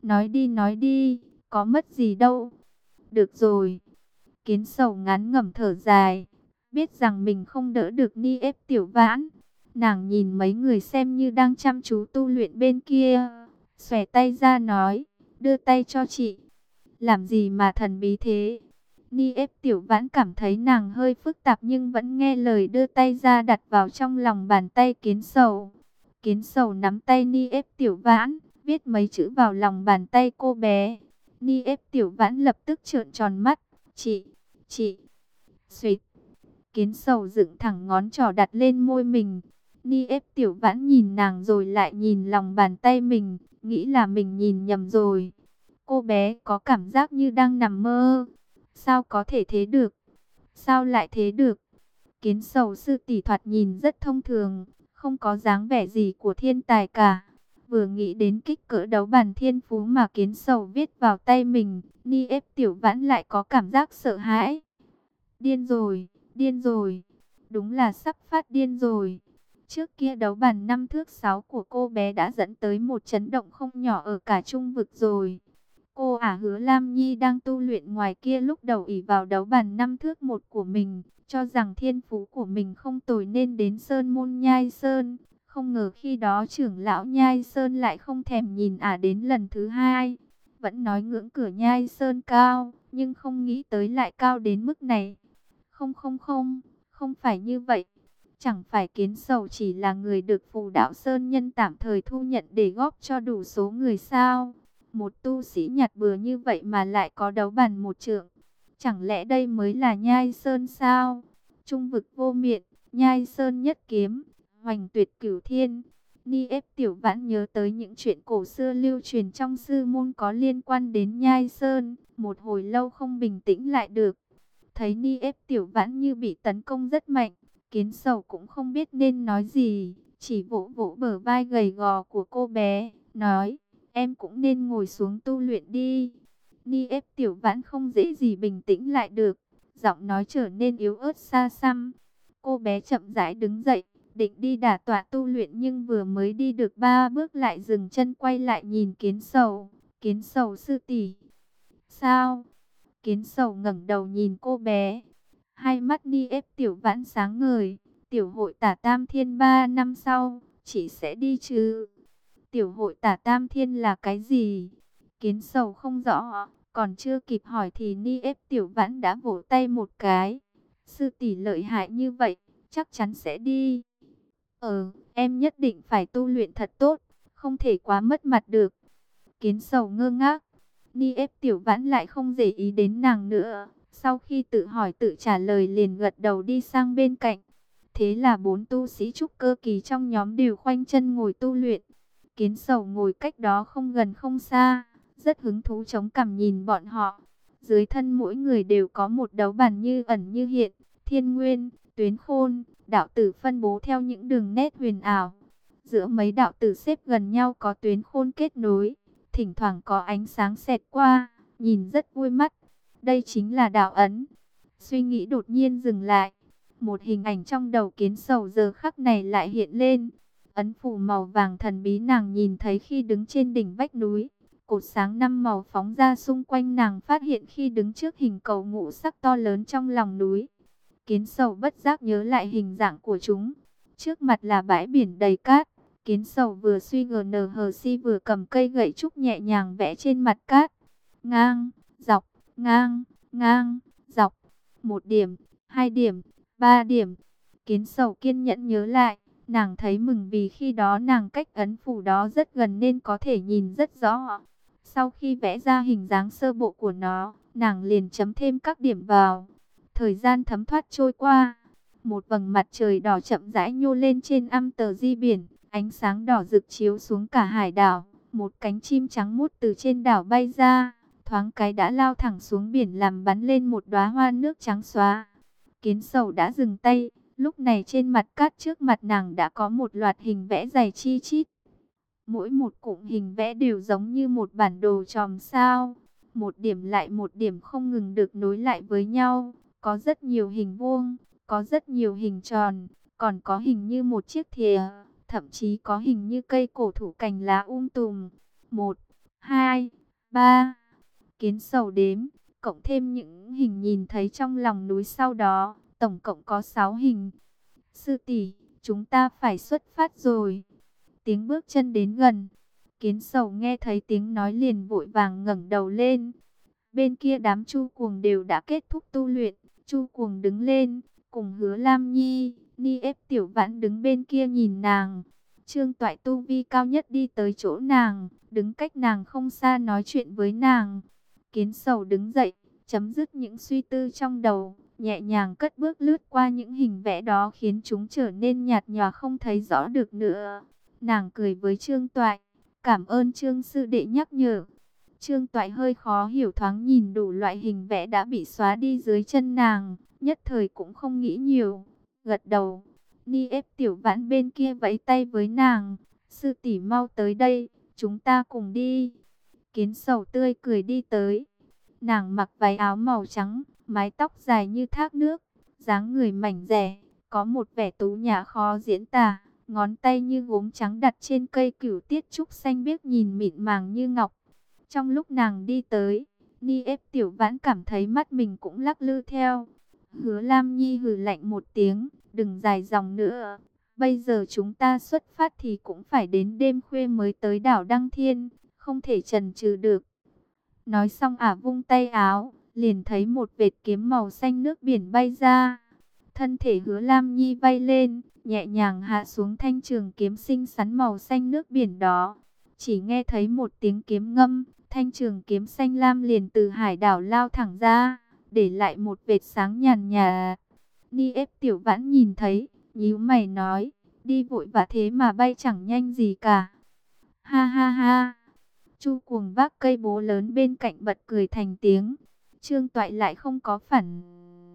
Nói đi, có mất gì đâu. Được rồi. Kiến Sầu ngán ngẩm thở dài, biết rằng mình không đỡ được Ni ép Tiểu Vãn. Nàng nhìn mấy người xem như đang chăm chú tu luyện bên kia, xòe tay ra nói, đưa tay cho chị. Làm gì mà thần bí thế? Ni ép Tiểu Vãn cảm thấy nàng hơi phức tạp nhưng vẫn nghe lời đưa tay ra đặt vào trong lòng bàn tay Kiến Sầu. Kiến Sầu nắm tay Ni ép Tiểu Vãn, viết mấy chữ vào lòng bàn tay cô bé. Ni ép Tiểu Vãn lập tức trợn tròn mắt. Chị, suýt. Kiến Sầu dựng thẳng ngón trỏ đặt lên môi mình. Ni ép Tiểu Vãn nhìn nàng rồi lại nhìn lòng bàn tay mình, nghĩ là mình nhìn nhầm rồi. Cô bé có cảm giác như đang nằm mơ. Sao có thể thế được? Sao lại thế được? Kiến Sầu sư tỷ thoạt nhìn rất thông thường, không có dáng vẻ gì của thiên tài cả. Vừa nghĩ đến kích cỡ đấu bàn thiên phú mà Kiến Sầu viết vào tay mình, Ni ép Tiểu Vãn lại có cảm giác sợ hãi. Điên rồi, điên rồi. Đúng là sắp phát điên rồi. Trước kia đấu bàn 5 thước 6 của cô bé đã dẫn tới một chấn động không nhỏ ở cả Trung Vực rồi. Cô ả Hứa Lam Nhi đang tu luyện ngoài kia lúc đầu ỷ vào đấu bàn 5 thước 1 của mình, cho rằng thiên phú của mình không tồi nên đến Sơn Môn Nhai Sơn. Không ngờ khi đó trưởng lão Nhai Sơn lại không thèm nhìn ả đến lần thứ hai. Vẫn nói ngưỡng cửa Nhai Sơn cao, nhưng không nghĩ tới lại cao đến mức này. Không phải như vậy. Chẳng phải Kiến Sầu chỉ là người được Phù Đạo Sơn Nhân tạm thời thu nhận để góp cho đủ số người sao? Một tu sĩ nhặt bừa như vậy mà lại có đấu bàn một trượng. Chẳng lẽ đây mới là Nhai Sơn sao? Trung Vực vô miện, Nhai Sơn nhất kiếm, hoành tuyệt cửu thiên. Ni ép Tiểu Vãn nhớ tới những chuyện cổ xưa lưu truyền trong sư môn có liên quan đến Nhai Sơn. Một hồi lâu không bình tĩnh lại được. Thấy Ni ép Tiểu Vãn như bị tấn công rất mạnh, Kiến Sầu cũng không biết nên nói gì, chỉ vỗ vỗ bờ vai gầy gò của cô bé, nói, em cũng nên ngồi xuống tu luyện đi. Ni ép Tiểu Vãn không dễ gì bình tĩnh lại được, giọng nói trở nên yếu ớt xa xăm. Cô bé chậm rãi đứng dậy, định đi đả tọa tu luyện, nhưng vừa mới đi được 3 bước lại dừng chân quay lại nhìn Kiến Sầu. Kiến Sầu sư tỷ, sao? Kiến Sầu ngẩng đầu nhìn cô bé. Hai mắt Ni ép Tiểu Vãn sáng ngời. Tiểu hội Tả Tam Thiên 3 năm sau, chị sẽ đi chứ? Tiểu hội Tả Tam Thiên là cái gì? Kiến Sầu không rõ, còn chưa kịp hỏi thì Ni ép Tiểu Vãn đã vỗ tay một cái. Sư tỷ lợi hại như vậy, chắc chắn sẽ đi. Em nhất định phải tu luyện thật tốt, không thể quá mất mặt được. Kiến Sầu ngơ ngác. Ni ép Tiểu Vãn lại không để ý đến nàng nữa. Sau khi tự hỏi tự trả lời liền gật đầu đi sang bên cạnh. Thế là 4 tu sĩ trúc cơ kỳ trong nhóm đều khoanh chân ngồi tu luyện. Kiến Sầu ngồi cách đó không gần không xa, rất hứng thú chống cằm nhìn bọn họ. Dưới thân mỗi người đều có một đấu bàn như ẩn như hiện, thiên nguyên, tuyến khôn, đạo tử phân bố theo những đường nét huyền ảo. Giữa mấy đạo tử xếp gần nhau có tuyến khôn kết nối, thỉnh thoảng có ánh sáng xẹt qua, nhìn rất vui mắt. Đây chính là đạo ấn. Suy nghĩ đột nhiên dừng lại. Một hình ảnh trong đầu Kiến Sầu giờ khắc này lại hiện lên. Ấn phù màu vàng thần bí nàng nhìn thấy khi đứng trên đỉnh vách núi. Cột sáng 5 màu phóng ra xung quanh nàng phát hiện khi đứng trước hình cầu ngũ sắc to lớn trong lòng núi. Kiến Sầu bất giác nhớ lại hình dạng của chúng. Trước mặt là bãi biển đầy cát. Kiến Sầu vừa suy GNHC vừa cầm cây gậy trúc nhẹ nhàng vẽ trên mặt cát. Ngang, dọc, ngang, ngang, dọc. 1 điểm, 2 điểm, 3 điểm. Kiến Sầu kiên nhẫn nhớ lại. Nàng thấy mừng vì khi đó nàng cách ấn phù đó rất gần nên có thể nhìn rất rõ. Sau khi vẽ ra hình dáng sơ bộ của nó, nàng liền chấm thêm các điểm vào. Thời gian thấm thoát trôi qua. Một vầng mặt trời đỏ chậm rãi nhô lên trên am tờ di biển. Ánh sáng đỏ rực chiếu xuống cả hải đảo. Một cánh chim trắng mút từ trên đảo bay ra. Thoáng cái đã lao thẳng xuống biển làm bắn lên một đóa hoa nước trắng xóa. Kiến Sầu đã dừng tay. Lúc này trên mặt cát trước mặt nàng đã có một loạt hình vẽ dày chi chít. Mỗi một cụm hình vẽ đều giống như một bản đồ chòm sao. Một điểm lại một điểm không ngừng được nối lại với nhau. Có rất nhiều hình vuông, có rất nhiều hình tròn, còn có hình như một chiếc thìa. Thậm chí có hình như cây cổ thụ cành lá tùm. 1, 2, 3. Kiến Sầu đếm, cộng thêm những hình nhìn thấy trong lòng núi sau đó. Tổng cộng có 6 hình. Sư tỷ, chúng ta phải xuất phát rồi. Tiếng bước chân đến gần. Kiến Sầu nghe thấy tiếng nói liền vội vàng ngẩng đầu lên. Bên kia đám Chu Cuồng đều đã kết thúc tu luyện. Chu Cuồng đứng lên, cùng Hứa Lam Nhi, Ni ép Tiểu Vãn đứng bên kia nhìn nàng. Trương Toại tu vi cao nhất đi tới chỗ nàng, đứng cách nàng không xa nói chuyện với nàng. Kiến Sầu đứng dậy, chấm dứt những suy tư trong đầu, nhẹ nhàng cất bước lướt qua những hình vẽ đó khiến chúng trở nên nhạt nhòa không thấy rõ được nữa. Nàng cười với Trương Toại, cảm ơn Trương sư đệ nhắc nhở. Trương Toại hơi khó hiểu thoáng nhìn đủ loại hình vẽ đã bị xóa đi dưới chân nàng, nhất thời cũng không nghĩ nhiều, gật đầu. Ni ép Tiểu Vãn bên kia vẫy tay với nàng, sư tỷ mau tới đây, chúng ta cùng đi. Kiến Sầu tươi cười đi tới. Nàng mặc váy áo màu trắng, mái tóc dài như thác nước, dáng người mảnh dẻ, có một vẻ tú nhã khó diễn tả. Ngón tay như gốm trắng đặt trên cây cửu tiết trúc xanh biếc nhìn mịn màng như ngọc. Trong lúc nàng đi tới, Ni ép Tiểu Vãn cảm thấy mắt mình cũng lắc lư theo. Hứa Lam Nhi hừ lạnh một tiếng, đừng dài dòng nữa. Bây giờ chúng ta xuất phát thì cũng phải đến đêm khuya mới tới đảo Đăng Thiên, không thể chần chừ được. Nói xong ả vung tay áo, liền thấy một vệt kiếm màu xanh nước biển bay ra. Thân thể Hứa Lam Nhi bay lên, nhẹ nhàng hạ xuống thanh trường kiếm xinh xắn màu xanh nước biển đó. Chỉ nghe thấy một tiếng kiếm ngâm, thanh trường kiếm xanh lam liền từ hải đảo lao thẳng ra, để lại một vệt sáng nhàn nhạt. Ni ép Tiểu Vãn nhìn thấy, nhíu mày nói, đi vội vã thế mà bay chẳng nhanh gì cả. Ha ha ha. Chu Cuồng vác cây bố lớn bên cạnh bật cười thành tiếng. Trương Toại lại không có phản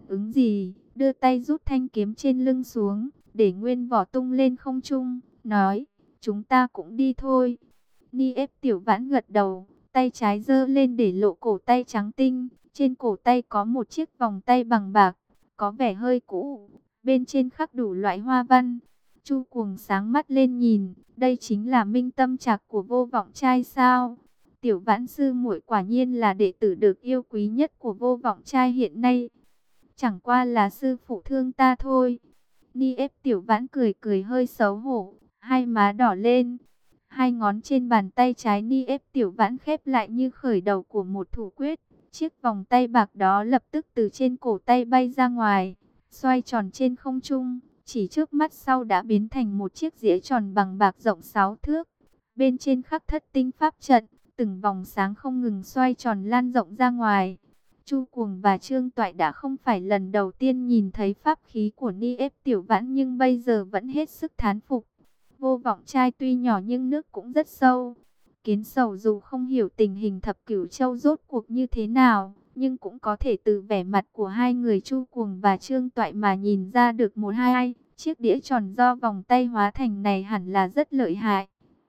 ứng gì, đưa tay rút thanh kiếm trên lưng xuống, để nguyên vỏ tung lên không trung, nói, chúng ta cũng đi thôi. Ni ép Tiểu Vãn gật đầu, tay trái giơ lên để lộ cổ tay trắng tinh, trên cổ tay có một chiếc vòng tay bằng bạc, có vẻ hơi cũ, bên trên khắc đủ loại hoa văn. Chu Cuồng sáng mắt lên nhìn, đây chính là minh tâm trạc của Vô Vọng Trai sao? Tiểu Vãn sư muội quả nhiên là đệ tử được yêu quý nhất của Vô Vọng Trai hiện nay. Chẳng qua là sư phụ thương ta thôi. Ni ép Tiểu Vãn cười cười hơi xấu hổ, hai má đỏ lên. Hai ngón trên bàn tay trái Ni ép Tiểu Vãn khép lại như khởi đầu của một thủ quyết. Chiếc vòng tay bạc đó lập tức từ trên cổ tay bay ra ngoài, xoay tròn trên không trung. Chỉ trước mắt sau đã biến thành một chiếc dĩa tròn bằng bạc rộng 6 thước. Bên trên khắc thất tinh pháp trận, từng vòng sáng không ngừng xoay tròn lan rộng ra ngoài. Chu Cuồng và Trương Toại đã không phải lần đầu tiên nhìn thấy pháp khí của Ni ép Tiểu Vãn, nhưng bây giờ vẫn hết sức thán phục. Vô Vọng Trai tuy nhỏ nhưng nước cũng rất sâu. Kiến Sầu dù không hiểu tình hình Thập Cửu Châu rốt cuộc như thế nào, nhưng cũng có thể từ vẻ mặt của hai người Chu Cuồng và Trương Toại mà nhìn ra được một hai. Chiếc đĩa tròn do vòng tay hóa thành này hẳn là rất lợi hại.